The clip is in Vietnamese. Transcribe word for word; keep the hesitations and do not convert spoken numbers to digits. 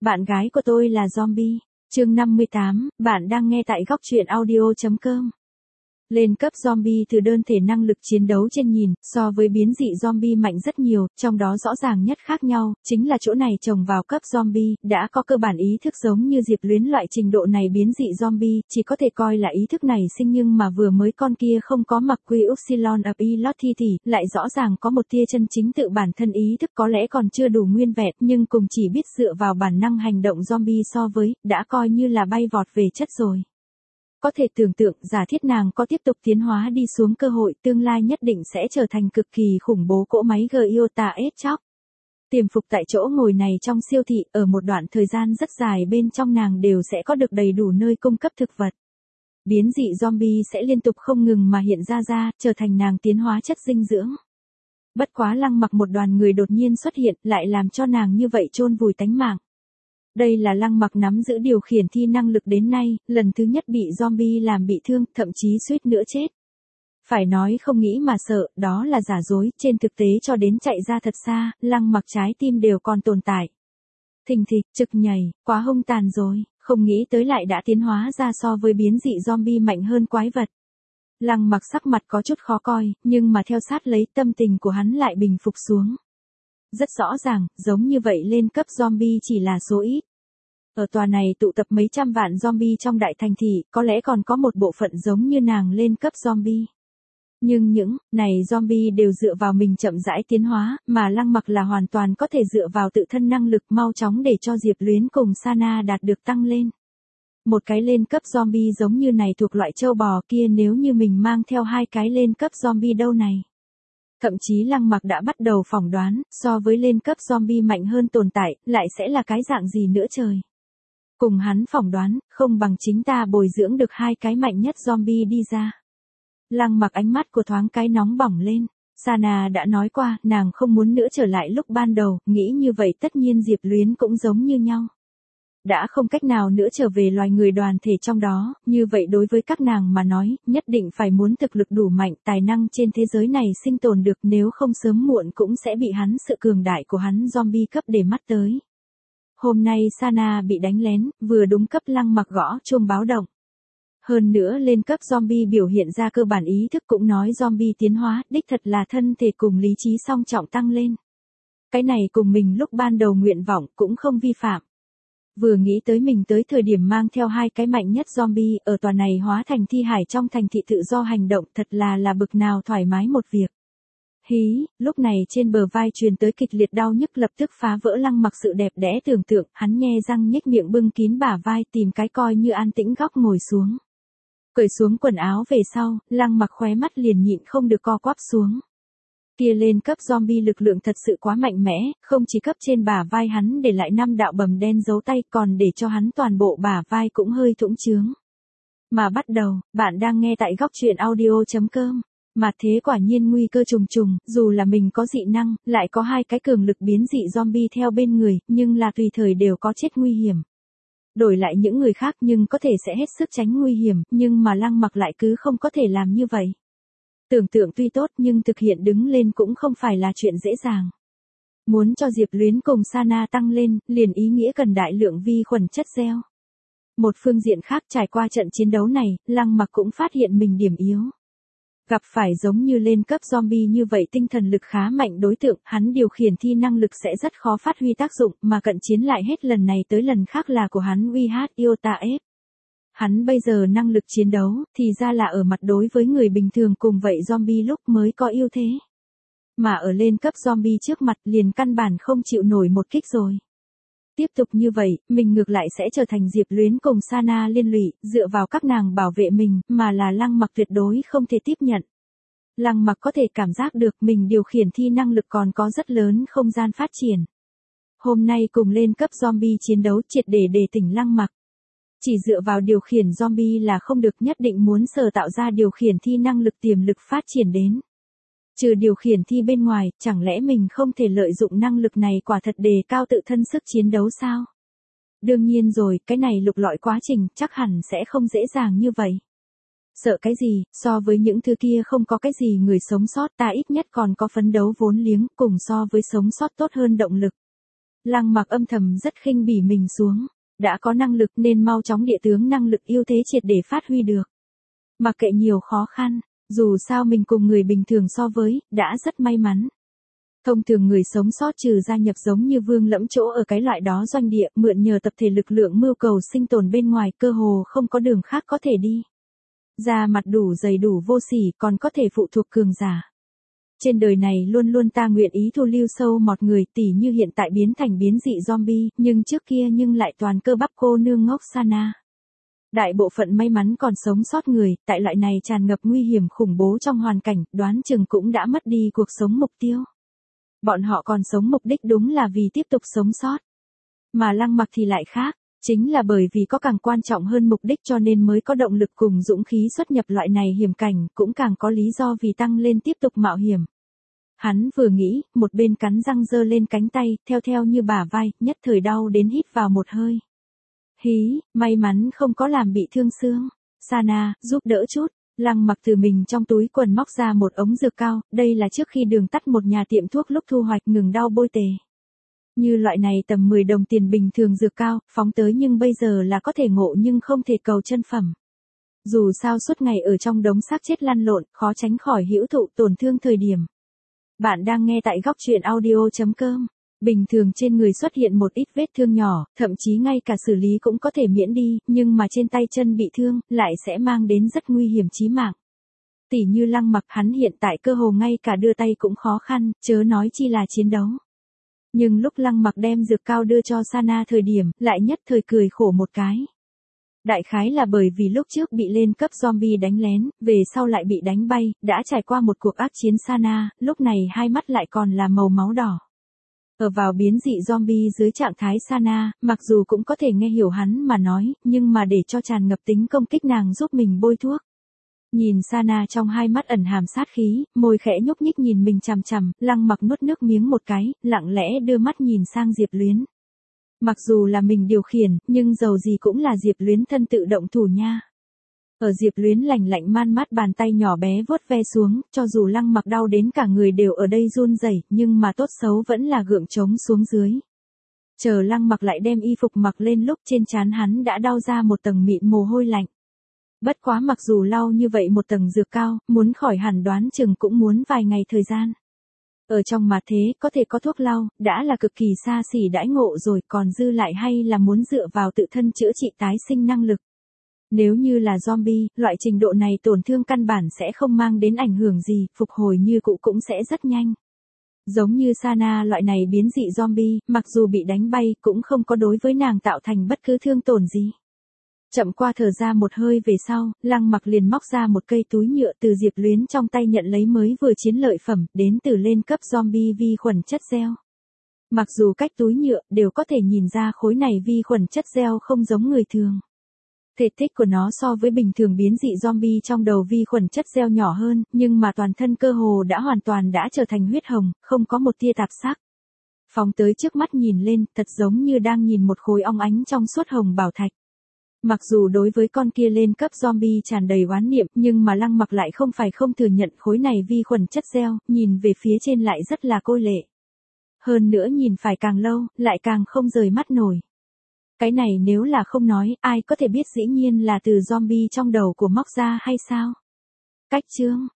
Bạn gái của tôi là zombie. Chương năm mươi tám, bạn đang nghe tại góc truyện audio chấm com. Lên cấp zombie từ đơn thể năng lực chiến đấu trên nhìn, so với biến dị zombie mạnh rất nhiều, trong đó rõ ràng nhất khác nhau, chính là chỗ này trồng vào cấp zombie, đã có cơ bản ý thức giống như Diệp Luyến loại trình độ này biến dị zombie, chỉ có thể coi là ý thức này sinh nhưng mà vừa mới con kia không có mặc quy Upsilon of Elot thi thì, lại rõ ràng có một tia chân chính tự bản thân ý thức có lẽ còn chưa đủ nguyên vẹn, nhưng cùng chỉ biết dựa vào bản năng hành động zombie so với, đã coi như là bay vọt về chất rồi. Có thể tưởng tượng giả thiết nàng có tiếp tục tiến hóa đi xuống cơ hội tương lai nhất định sẽ trở thành cực kỳ khủng bố cỗ máy Giota S chóc. Tiềm phục tại chỗ ngồi này trong siêu thị ở một đoạn thời gian rất dài bên trong nàng đều sẽ có được đầy đủ nơi cung cấp thực vật. Biến dị zombie sẽ liên tục không ngừng mà hiện ra ra, trở thành nàng tiến hóa chất dinh dưỡng. Bất quá Lăng Mặc một đoàn người đột nhiên xuất hiện lại làm cho nàng như vậy chôn vùi tánh mạng. Đây là Lăng Mặc nắm giữ điều khiển thi năng lực đến nay, lần thứ nhất bị zombie làm bị thương, thậm chí suýt nữa chết. Phải nói không nghĩ mà sợ, đó là giả dối, trên thực tế cho đến chạy ra thật xa, Lăng Mặc trái tim đều còn tồn tại. Thình thịch, trực nhảy, quá hung tàn rồi, không nghĩ tới lại đã tiến hóa ra so với biến dị zombie mạnh hơn quái vật. Lăng Mặc sắc mặt có chút khó coi, nhưng mà theo sát lấy tâm tình của hắn lại bình phục xuống. Rất rõ ràng, giống như vậy lên cấp zombie chỉ là số ít. Ở tòa này tụ tập mấy trăm vạn zombie trong đại thành thị, có lẽ còn có một bộ phận giống như nàng lên cấp zombie. Nhưng những này zombie đều dựa vào mình chậm rãi tiến hóa, mà Lăng Mặc là hoàn toàn có thể dựa vào tự thân năng lực mau chóng để cho Diệp Luyến cùng Sana đạt được tăng lên. Một cái lên cấp zombie giống như này thuộc loại châu bò kia nếu như mình mang theo hai cái lên cấp zombie đâu này. Thậm chí Lăng Mặc đã bắt đầu phỏng đoán, so với lên cấp zombie mạnh hơn tồn tại, lại sẽ là cái dạng gì nữa trời. Cùng hắn phỏng đoán, không bằng chính ta bồi dưỡng được hai cái mạnh nhất zombie đi ra. Lăng Mặc ánh mắt của thoáng cái nóng bỏng lên. Sana đã nói qua, nàng không muốn nữa trở lại lúc ban đầu, nghĩ như vậy tất nhiên Diệp Luyến cũng giống như nhau. Đã không cách nào nữa trở về loài người đoàn thể trong đó, như vậy đối với các nàng mà nói, nhất định phải muốn thực lực đủ mạnh, tài năng trên thế giới này sinh tồn được nếu không sớm muộn cũng sẽ bị hắn sự cường đại của hắn zombie cấp để mắt tới. Hôm nay Sana bị đánh lén, vừa đúng cấp Lăng Mặc gõ chuông báo động. Hơn nữa lên cấp zombie biểu hiện ra cơ bản ý thức cũng nói zombie tiến hóa, đích thật là thân thể cùng lý trí song trọng tăng lên. Cái này cùng mình lúc ban đầu nguyện vọng cũng không vi phạm. Vừa nghĩ tới mình tới thời điểm mang theo hai cái mạnh nhất zombie ở tòa này hóa thành thi hải trong thành thị tự do hành động thật là là bực nào thoải mái một việc. Hí, lúc này trên bờ vai truyền tới kịch liệt đau nhức lập tức phá vỡ Lăng Mặc sự đẹp đẽ tưởng tượng, hắn nhe răng nhếch miệng bưng kín bả vai tìm cái coi như an tĩnh góc ngồi xuống. Cởi xuống quần áo về sau, Lăng Mặc khóe mắt liền nhịn không được co quắp xuống. Kia lên cấp zombie lực lượng thật sự quá mạnh mẽ, không chỉ cấp trên bả vai hắn để lại năm đạo bầm đen dấu tay còn để cho hắn toàn bộ bả vai cũng hơi thủng trướng. Mà bắt đầu, bạn đang nghe tại góc truyện audio chấm com. Mà thế quả nhiên nguy cơ trùng trùng, dù là mình có dị năng, lại có hai cái cường lực biến dị zombie theo bên người, nhưng là tùy thời đều có chết nguy hiểm. Đổi lại những người khác nhưng có thể sẽ hết sức tránh nguy hiểm, nhưng mà Lăng Mặc lại cứ không có thể làm như vậy. Tưởng tượng tuy tốt nhưng thực hiện đứng lên cũng không phải là chuyện dễ dàng. Muốn cho Diệp Luyến cùng Sana tăng lên, liền ý nghĩa cần đại lượng vi khuẩn chất gieo. Một phương diện khác trải qua trận chiến đấu này, Lăng Mặc cũng phát hiện mình điểm yếu. Gặp phải giống như lên cấp zombie như vậy tinh thần lực khá mạnh đối tượng, hắn điều khiển thi năng lực sẽ rất khó phát huy tác dụng, mà cận chiến lại hết lần này tới lần khác là của hắn vê hát Iota S. Hắn bây giờ năng lực chiến đấu, thì ra là ở mặt đối với người bình thường cùng vậy zombie lúc mới có ưu thế. Mà ở lên cấp zombie trước mặt liền căn bản không chịu nổi một kích rồi. Tiếp tục như vậy, mình ngược lại sẽ trở thành Diệp Luyến cùng Sana liên lụy, dựa vào các nàng bảo vệ mình, mà là Lăng Mặc tuyệt đối không thể tiếp nhận. Lăng Mặc có thể cảm giác được mình điều khiển thi năng lực còn có rất lớn không gian phát triển. Hôm nay cùng lên cấp zombie chiến đấu triệt để đề tỉnh Lăng Mặc. Chỉ dựa vào điều khiển zombie là không được, nhất định muốn sở tạo ra điều khiển thi năng lực tiềm lực phát triển đến. Trừ điều khiển thi bên ngoài, chẳng lẽ mình không thể lợi dụng năng lực này quả thật đề cao tự thân sức chiến đấu sao? Đương nhiên rồi, cái này lục lọi quá trình chắc hẳn sẽ không dễ dàng như vậy. Sợ cái gì, so với những thứ kia không có cái gì người sống sót ta ít nhất còn có phấn đấu vốn liếng cùng so với sống sót tốt hơn động lực. Lăng Mặc âm thầm rất khinh bỉ mình xuống. Đã có năng lực nên mau chóng địa tướng năng lực ưu thế triệt để phát huy được. Mặc kệ nhiều khó khăn, dù sao mình cùng người bình thường so với, đã rất may mắn. Thông thường người sống sót trừ gia nhập giống như Vương Lẫm chỗ ở cái loại đó doanh địa, mượn nhờ tập thể lực lượng mưu cầu sinh tồn bên ngoài, cơ hồ không có đường khác có thể đi. Da mặt đủ dày đủ vô sỉ, còn có thể phụ thuộc cường giả. Trên đời này luôn luôn ta nguyện ý thu lưu sâu mọt người, tỉ như hiện tại biến thành biến dị zombie, nhưng trước kia nhưng lại toàn cơ bắp cô nương ngốc Sana. Đại bộ phận may mắn còn sống sót người, tại loại này tràn ngập nguy hiểm khủng bố trong hoàn cảnh, đoán chừng cũng đã mất đi cuộc sống mục tiêu. Bọn họ còn sống mục đích đúng là vì tiếp tục sống sót. Mà Lăng Mặc thì lại khác, chính là bởi vì có càng quan trọng hơn mục đích cho nên mới có động lực cùng dũng khí xuất nhập loại này hiểm cảnh, cũng càng có lý do vì tăng lên tiếp tục mạo hiểm. Hắn vừa nghĩ, một bên cắn răng giơ lên cánh tay, theo theo như bả vai, nhất thời đau đến hít vào một hơi. Hí, may mắn không có làm bị thương xương. Sana, giúp đỡ chút. Lăng Mặc từ mình trong túi quần móc ra một ống dược cao, đây là trước khi Đường Tắt một nhà tiệm thuốc lúc thu hoạch ngừng đau bôi tề. Như loại này tầm mười đồng tiền bình thường dược cao, phóng tới nhưng bây giờ là có thể ngộ nhưng không thể cầu chân phẩm. Dù sao suốt ngày ở trong đống xác chết lăn lộn, khó tránh khỏi hữu thụ tổn thương thời điểm. Bạn đang nghe tại góc truyện audio chấm com. Bình thường trên người xuất hiện một ít vết thương nhỏ, thậm chí ngay cả xử lý cũng có thể miễn đi, nhưng mà trên tay chân bị thương, lại sẽ mang đến rất nguy hiểm chí mạng. Tỉ như Lăng Mặc, hắn hiện tại cơ hồ ngay cả đưa tay cũng khó khăn, chớ nói chi là chiến đấu. Nhưng lúc Lăng Mặc đem dược cao đưa cho Sana thời điểm, lại nhất thời cười khổ một cái. Đại khái là bởi vì lúc trước bị lên cấp zombie đánh lén, về sau lại bị đánh bay, đã trải qua một cuộc ác chiến Sana, lúc này hai mắt lại còn là màu máu đỏ. Ở vào biến dị zombie dưới trạng thái Sana, mặc dù cũng có thể nghe hiểu hắn mà nói, nhưng mà để cho tràn ngập tính công kích nàng giúp mình bôi thuốc. Nhìn Sana trong hai mắt ẩn hàm sát khí, môi khẽ nhúc nhích nhìn mình chằm chằm, Lăng Mặc nuốt nước miếng một cái, lặng lẽ đưa mắt nhìn sang Diệp Luyến. Mặc dù là mình điều khiển, nhưng dầu gì cũng là Diệp Luyến thân tự động thủ nha. Ở Diệp Luyến lạnh lạnh man mát bàn tay nhỏ bé vuốt ve xuống, cho dù Lăng Mặc đau đến cả người đều ở đây run rẩy, nhưng mà tốt xấu vẫn là gượng chống xuống dưới. Chờ Lăng Mặc lại đem y phục mặc lên lúc trên trán hắn đã đau ra một tầng mịn mồ hôi lạnh. Bất quá mặc dù lau như vậy một tầng dược cao, muốn khỏi hẳn đoán chừng cũng muốn vài ngày thời gian. Ở trong mà thế, có thể có thuốc lau, đã là cực kỳ xa xỉ đãi ngộ rồi, còn dư lại hay là muốn dựa vào tự thân chữa trị tái sinh năng lực. Nếu như là zombie, loại trình độ này tổn thương căn bản sẽ không mang đến ảnh hưởng gì, phục hồi như cũ cũng sẽ rất nhanh. Giống như Sana loại này biến dị zombie, mặc dù bị đánh bay, cũng không có đối với nàng tạo thành bất cứ thương tổn gì. Chậm qua thở ra một hơi về sau, Lăng Mặc liền móc ra một cây túi nhựa từ Diệp Luyến trong tay nhận lấy mới vừa chiến lợi phẩm, đến từ lên cấp zombie vi khuẩn chất gel. Mặc dù cách túi nhựa, đều có thể nhìn ra khối này vi khuẩn chất gel không giống người thường. Thể tích của nó so với bình thường biến dị zombie trong đầu vi khuẩn chất gel nhỏ hơn, nhưng mà toàn thân cơ hồ đã hoàn toàn đã trở thành huyết hồng, không có một tia tạp sắc. Phóng tới trước mắt nhìn lên, thật giống như đang nhìn một khối óng ánh trong suốt hồng bảo thạch. Mặc dù đối với con kia lên cấp zombie tràn đầy oán niệm, nhưng mà Lăng Mặc lại không phải không thừa nhận khối này vi khuẩn chất gel, nhìn về phía trên lại rất là cô lệ. Hơn nữa nhìn phải càng lâu, lại càng không rời mắt nổi. Cái này nếu là không nói, ai có thể biết dĩ nhiên là từ zombie trong đầu của móc ra hay sao? Cách chương,